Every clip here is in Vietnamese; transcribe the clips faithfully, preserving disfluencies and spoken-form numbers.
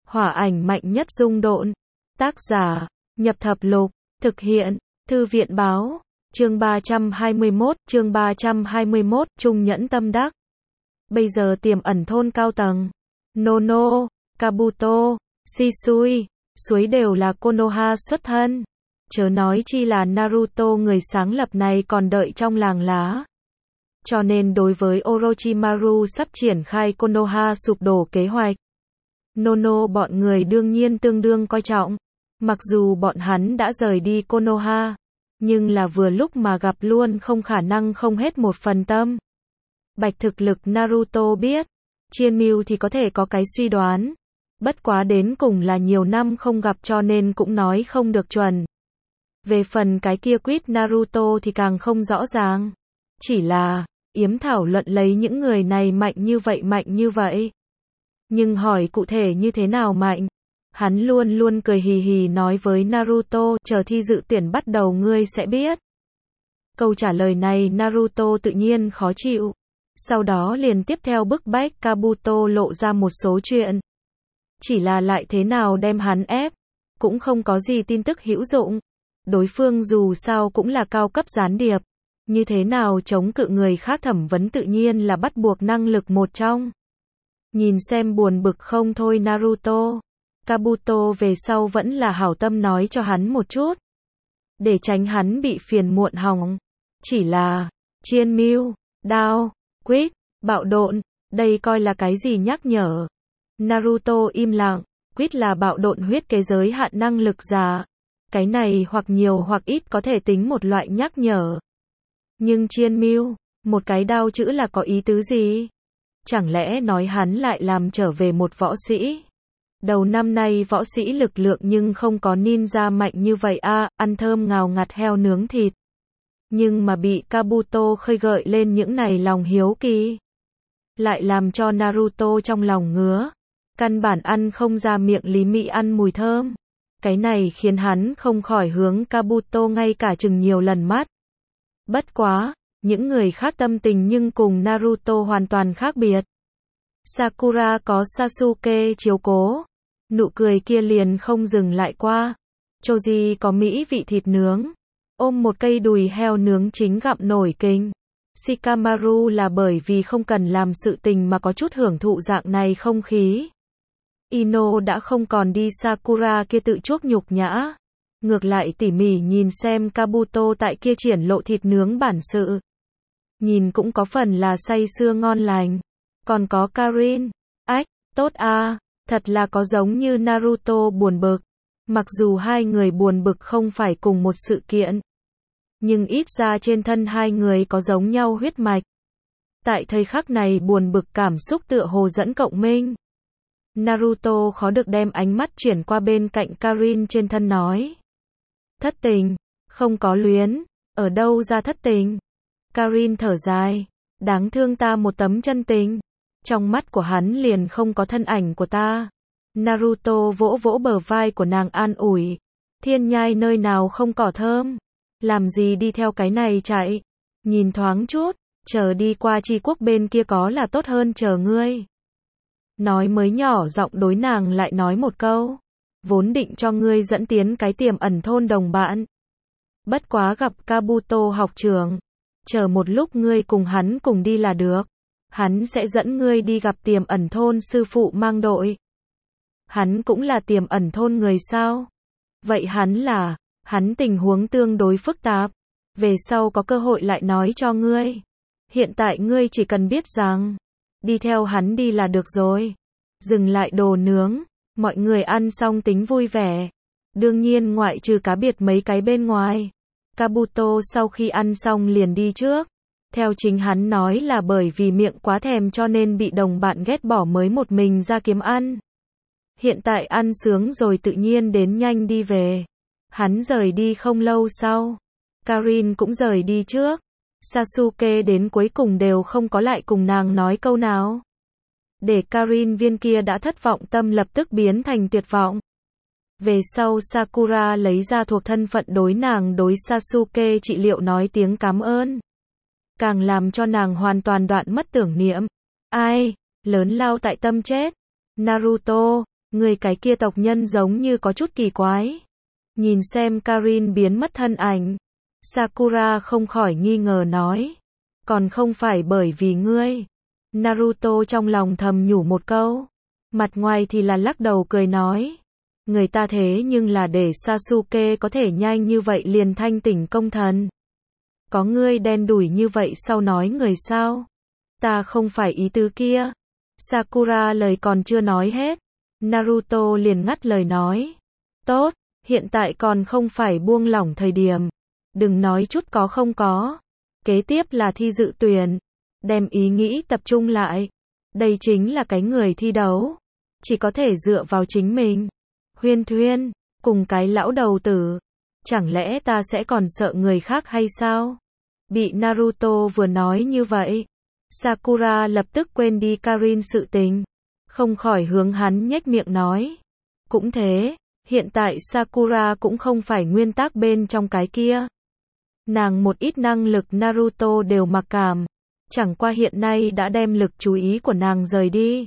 Hỏa ảnh mạnh nhất dung độn. Tác giả, Nhập Thập Lục, thực hiện, Thư viện báo, chương ba trăm hai mươi mốt, chương ba trăm hai mươi mốt, Trung Nhẫn Tâm Đắc. Bây giờ tiềm ẩn thôn cao tầng, Nono, Kabuto, Shisui, suối đều là Konoha xuất thân. Chớ nói chi là Naruto người sáng lập này còn đợi trong làng lá. Cho nên đối với Orochimaru sắp triển khai Konoha sụp đổ kế hoạch, Nono bọn người đương nhiên tương đương coi trọng. Mặc dù bọn hắn đã rời đi Konoha, nhưng là vừa lúc mà gặp luôn không khả năng không hết một phần tâm. Bạch thực lực Naruto biết, Chiên Mưu thì có thể có cái suy đoán. Bất quá đến cùng là nhiều năm không gặp cho nên cũng nói không được chuẩn. Về phần cái kia quýt Naruto thì càng không rõ ràng. Chỉ là, yếm thảo luận lấy những người này mạnh như vậy mạnh như vậy. Nhưng hỏi cụ thể như thế nào mạnh? Hắn luôn luôn cười hì hì nói với Naruto, chờ thi dự tuyển bắt đầu ngươi sẽ biết. Câu trả lời này Naruto tự nhiên khó chịu. Sau đó liền tiếp theo bức bách Kabuto lộ ra một số chuyện. Chỉ là lại thế nào đem hắn ép, cũng không có gì tin tức hữu dụng. Đối phương dù sao cũng là cao cấp gián điệp. Như thế nào chống cự người khác thẩm vấn tự nhiên là bắt buộc năng lực một trong. Nhìn xem buồn bực không thôi Naruto. Kabuto về sau vẫn là hảo tâm nói cho hắn một chút. Để tránh hắn bị phiền muộn hỏng. Chỉ là, Chiên Mưu, đao, quýt, bạo độn, đây coi là cái gì nhắc nhở. Naruto im lặng, quýt là bạo độn huyết kế giới hạn năng lực giả. Cái này hoặc nhiều hoặc ít có thể tính một loại nhắc nhở. Nhưng Chiên Mưu, một cái đao chữ là có ý tứ gì? Chẳng lẽ nói hắn lại làm trở về một võ sĩ? Đầu năm nay võ sĩ lực lượng nhưng không có ninja mạnh như vậy a, à, ăn thơm ngào ngạt heo nướng thịt. Nhưng mà bị Kabuto khơi gợi lên những này lòng hiếu kỳ. Lại làm cho Naruto trong lòng ngứa. Căn bản ăn không ra miệng Lý Mị ăn mùi thơm. Cái này khiến hắn không khỏi hướng Kabuto ngay cả chừng nhiều lần mắt. Bất quá, những người khác tâm tình nhưng cùng Naruto hoàn toàn khác biệt. Sakura có Sasuke chiếu cố. Nụ cười kia liền không dừng lại qua. Choji có mỹ vị thịt nướng. Ôm một cây đùi heo nướng chính gặm nổi kinh. Shikamaru là bởi vì không cần làm sự tình mà có chút hưởng thụ dạng này không khí. Ino đã không còn đi Sakura kia tự chuốc nhục nhã. Ngược lại tỉ mỉ nhìn xem Kabuto tại kia triển lộ thịt nướng bản sự. Nhìn cũng có phần là say sưa ngon lành. Còn có Karin. Ách, tốt a, thật là có giống như Naruto buồn bực. Mặc dù hai người buồn bực không phải cùng một sự kiện. Nhưng ít ra trên thân hai người có giống nhau huyết mạch. Tại thời khắc này buồn bực cảm xúc tựa hồ dẫn cộng minh. Naruto khó được đem ánh mắt chuyển qua bên cạnh Karin trên thân nói. Thất tình, không có luyến, ở đâu ra thất tình? Karin thở dài, đáng thương ta một tấm chân tình. Trong mắt của hắn liền không có thân ảnh của ta. Naruto vỗ vỗ bờ vai của nàng an ủi. Thiên nhai nơi nào không cỏ thơm. Làm gì đi theo cái này chạy. Nhìn thoáng chút, chờ đi qua Tri Quốc bên kia có là tốt hơn chờ ngươi. Nói mới nhỏ giọng đối nàng lại nói một câu. Vốn định cho ngươi dẫn tiến cái tiềm ẩn thôn đồng bạn. Bất quá gặp Kabuto học trường. Chờ một lúc ngươi cùng hắn cùng đi là được. Hắn sẽ dẫn ngươi đi gặp tiềm ẩn thôn sư phụ mang đội. Hắn cũng là tiềm ẩn thôn người sao? Vậy hắn là, hắn tình huống tương đối phức tạp. Về sau có cơ hội lại nói cho ngươi. Hiện tại ngươi chỉ cần biết rằng, đi theo hắn đi là được rồi. Dừng lại đồ nướng, mọi người ăn xong tính vui vẻ. Đương nhiên ngoại trừ cá biệt mấy cái bên ngoài. Kabuto sau khi ăn xong liền đi trước. Theo chính hắn nói là bởi vì miệng quá thèm cho nên bị đồng bạn ghét bỏ mới một mình ra kiếm ăn. Hiện tại ăn sướng rồi tự nhiên đến nhanh đi về. Hắn rời đi không lâu sau. Karin cũng rời đi trước. Sasuke đến cuối cùng đều không có lại cùng nàng nói câu nào. Để Karin viên kia đã thất vọng tâm lập tức biến thành tuyệt vọng. Về sau Sakura lấy ra thuộc thân phận đối nàng đối Sasuke trị liệu nói tiếng cảm ơn. Càng làm cho nàng hoàn toàn đoạn mất tưởng niệm. Ai, lớn lao tại tâm chết. Naruto, Người cái kia tộc nhân giống như có chút kỳ quái. Nhìn xem Karin biến mất thân ảnh, Sakura không khỏi nghi ngờ nói. Còn không phải bởi vì ngươi. Naruto trong lòng thầm nhủ một câu. Mặt ngoài thì là lắc đầu cười nói. Người ta thế nhưng là để Sasuke có thể nhanh như vậy liền thanh tỉnh công thần. Có ngươi đen đủi như vậy sau nói người sao? Ta không phải ý tứ kia. Sakura lời còn chưa nói hết. Naruto liền ngắt lời nói. Tốt, hiện tại còn không phải buông lỏng thời điểm. Đừng nói chút có không có. Kế tiếp là thi dự tuyển. Đem ý nghĩ tập trung lại. Đây chính là cái người thi đấu. Chỉ có thể dựa vào chính mình. Huyên Thuyên, cùng cái lão đầu tử. Chẳng lẽ ta sẽ còn sợ người khác hay sao? Bị Naruto vừa nói như vậy. Sakura lập tức quên đi Karin sự tình. Không khỏi hướng hắn nhếch miệng nói. Cũng thế, hiện tại Sakura cũng không phải nguyên tắc bên trong cái kia. Nàng một ít năng lực Naruto đều mặc cảm. Chẳng qua hiện nay đã đem lực chú ý của nàng rời đi.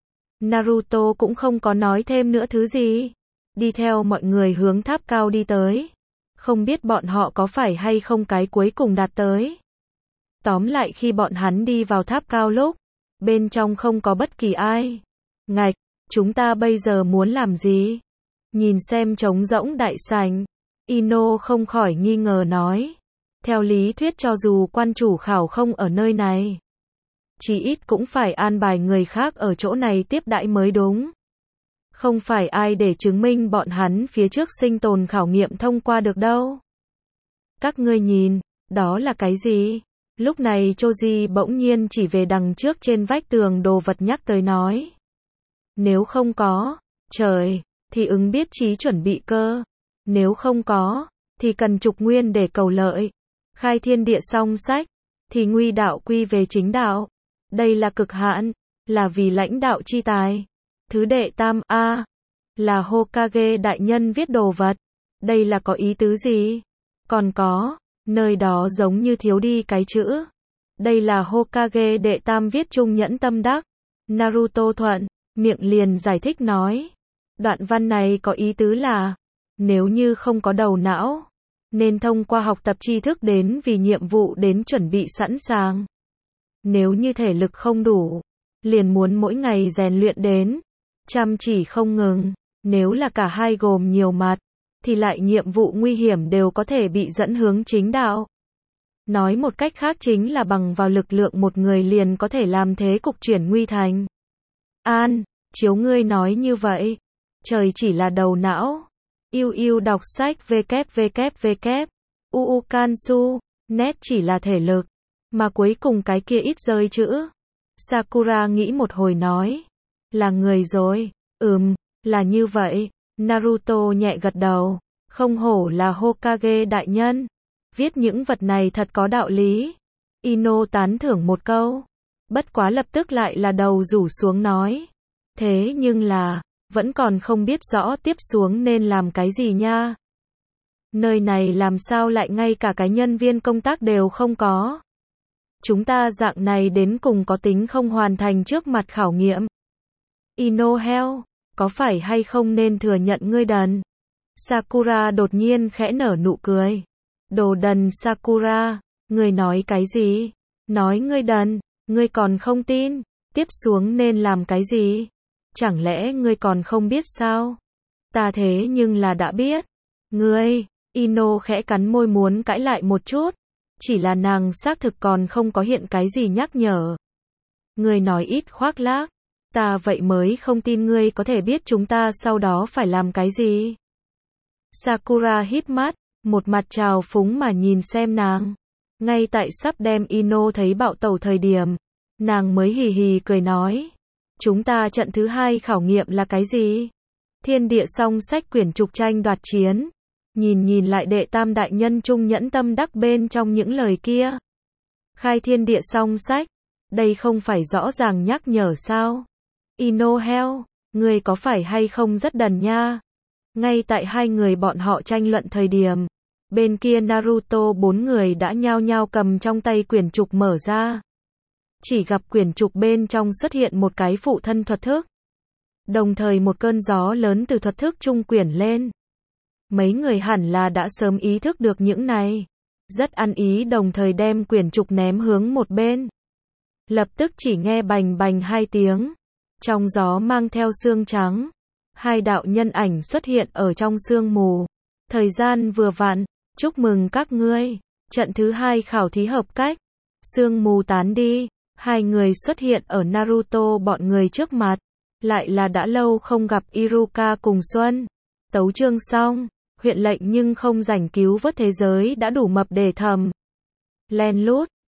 Naruto cũng không có nói thêm nữa thứ gì. Đi theo mọi người hướng tháp cao đi tới. Không biết bọn họ có phải hay không cái cuối cùng đạt tới. Tóm lại khi bọn hắn đi vào tháp cao lúc, bên trong không có bất kỳ ai. Ngạch, chúng ta bây giờ muốn làm gì? Nhìn xem trống rỗng đại sảnh, Ino không khỏi nghi ngờ nói. Theo lý thuyết cho dù quan chủ khảo không ở nơi này, chí ít cũng phải an bài người khác ở chỗ này tiếp đãi mới đúng. Không phải ai để chứng minh bọn hắn phía trước sinh tồn khảo nghiệm thông qua được đâu. Các ngươi nhìn, đó là cái gì? Lúc này Choji bỗng nhiên chỉ về đằng trước trên vách tường đồ vật nhắc tới nói. Nếu không có, trời, thì ứng biết trí chuẩn bị cơ. Nếu không có, thì cần trục nguyên để cầu lợi. Khai thiên địa song sách, thì nguy đạo quy về chính đạo. Đây là cực hạn, là vì lãnh đạo chi tài. Thứ đệ tam A, là Hokage đại nhân viết đồ vật. Đây là có ý tứ gì? Còn có, nơi đó giống như thiếu đi cái chữ. Đây là Hokage đệ tam viết trung nhẫn tâm đắc. Naruto thuận, miệng liền giải thích nói. Đoạn văn này có ý tứ là, nếu như không có đầu não, nên thông qua học tập tri thức đến vì nhiệm vụ đến chuẩn bị sẵn sàng. Nếu như thể lực không đủ, liền muốn mỗi ngày rèn luyện đến, chăm chỉ không ngừng. Nếu là cả hai gồm nhiều mặt, thì lại nhiệm vụ nguy hiểm đều có thể bị dẫn hướng chính đạo. Nói một cách khác chính là bằng vào lực lượng một người liền có thể làm thế cục chuyển nguy thành. An, chiếu ngươi nói như vậy, trời chỉ là đầu não. Yêu yêu đọc sách www. Uu Kansu, net chỉ là thể lực, mà cuối cùng cái kia ít rơi chữ. Sakura nghĩ một hồi nói, là người rồi, ừm, là như vậy. Naruto nhẹ gật đầu, không hổ là Hokage đại nhân. Viết những vật này thật có đạo lý. Ino tán thưởng một câu, bất quá lập tức lại là đầu rủ xuống nói. Thế nhưng là, vẫn còn không biết rõ tiếp xuống nên làm cái gì nha. Nơi này làm sao lại ngay cả cái nhân viên công tác đều không có. Chúng ta dạng này đến cùng có tính không hoàn thành trước mặt khảo nghiệm. Ino heo, có phải hay không nên thừa nhận ngươi đần? Sakura đột nhiên khẽ nở nụ cười. Đồ đần Sakura, ngươi nói cái gì? Nói ngươi đần, ngươi còn không tin, tiếp xuống nên làm cái gì? Chẳng lẽ ngươi còn không biết sao? Ta thế nhưng là đã biết. Ngươi, Ino khẽ cắn môi muốn cãi lại một chút. Chỉ là nàng xác thực còn không có hiện cái gì nhắc nhở. Ngươi nói ít khoác lác. Ta vậy mới không tin ngươi có thể biết chúng ta sau đó phải làm cái gì. Sakura híp mắt, một mặt trào phúng mà nhìn xem nàng. Ngay tại sắp đem Ino thấy bạo tẩu thời điểm, nàng mới hì hì cười nói. Chúng ta trận thứ hai khảo nghiệm là cái gì? Thiên địa song sách quyển trục tranh đoạt chiến. Nhìn nhìn lại đệ tam đại nhân trung nhẫn tâm đắc bên trong những lời kia. Khai thiên địa song sách. Đây không phải rõ ràng nhắc nhở sao? Ino heo, ngươi có phải hay không rất đần nha? Ngay tại hai người bọn họ tranh luận thời điểm, bên kia Naruto bốn người đã nhao nhao cầm trong tay quyển trục mở ra. Chỉ gặp quyển trục bên trong xuất hiện một cái phụ thân thuật thức. Đồng thời một cơn gió lớn từ thuật thức trung quyển lên. Mấy người hẳn là đã sớm ý thức được những này. Rất ăn ý đồng thời đem quyển trục ném hướng một bên. Lập tức chỉ nghe bành bành hai tiếng. Trong gió mang theo sương trắng. Hai đạo nhân ảnh xuất hiện ở trong sương mù. Thời gian vừa vặn. Chúc mừng các ngươi. Trận thứ hai khảo thí hợp cách. Sương mù tán đi. Hai người xuất hiện ở Naruto bọn người trước mặt. Lại là đã lâu không gặp Iruka cùng Xuân. Tấu chương xong. Huyện lệnh nhưng không rảnh cứu vớt thế giới đã đủ mập để thầm. Len lút.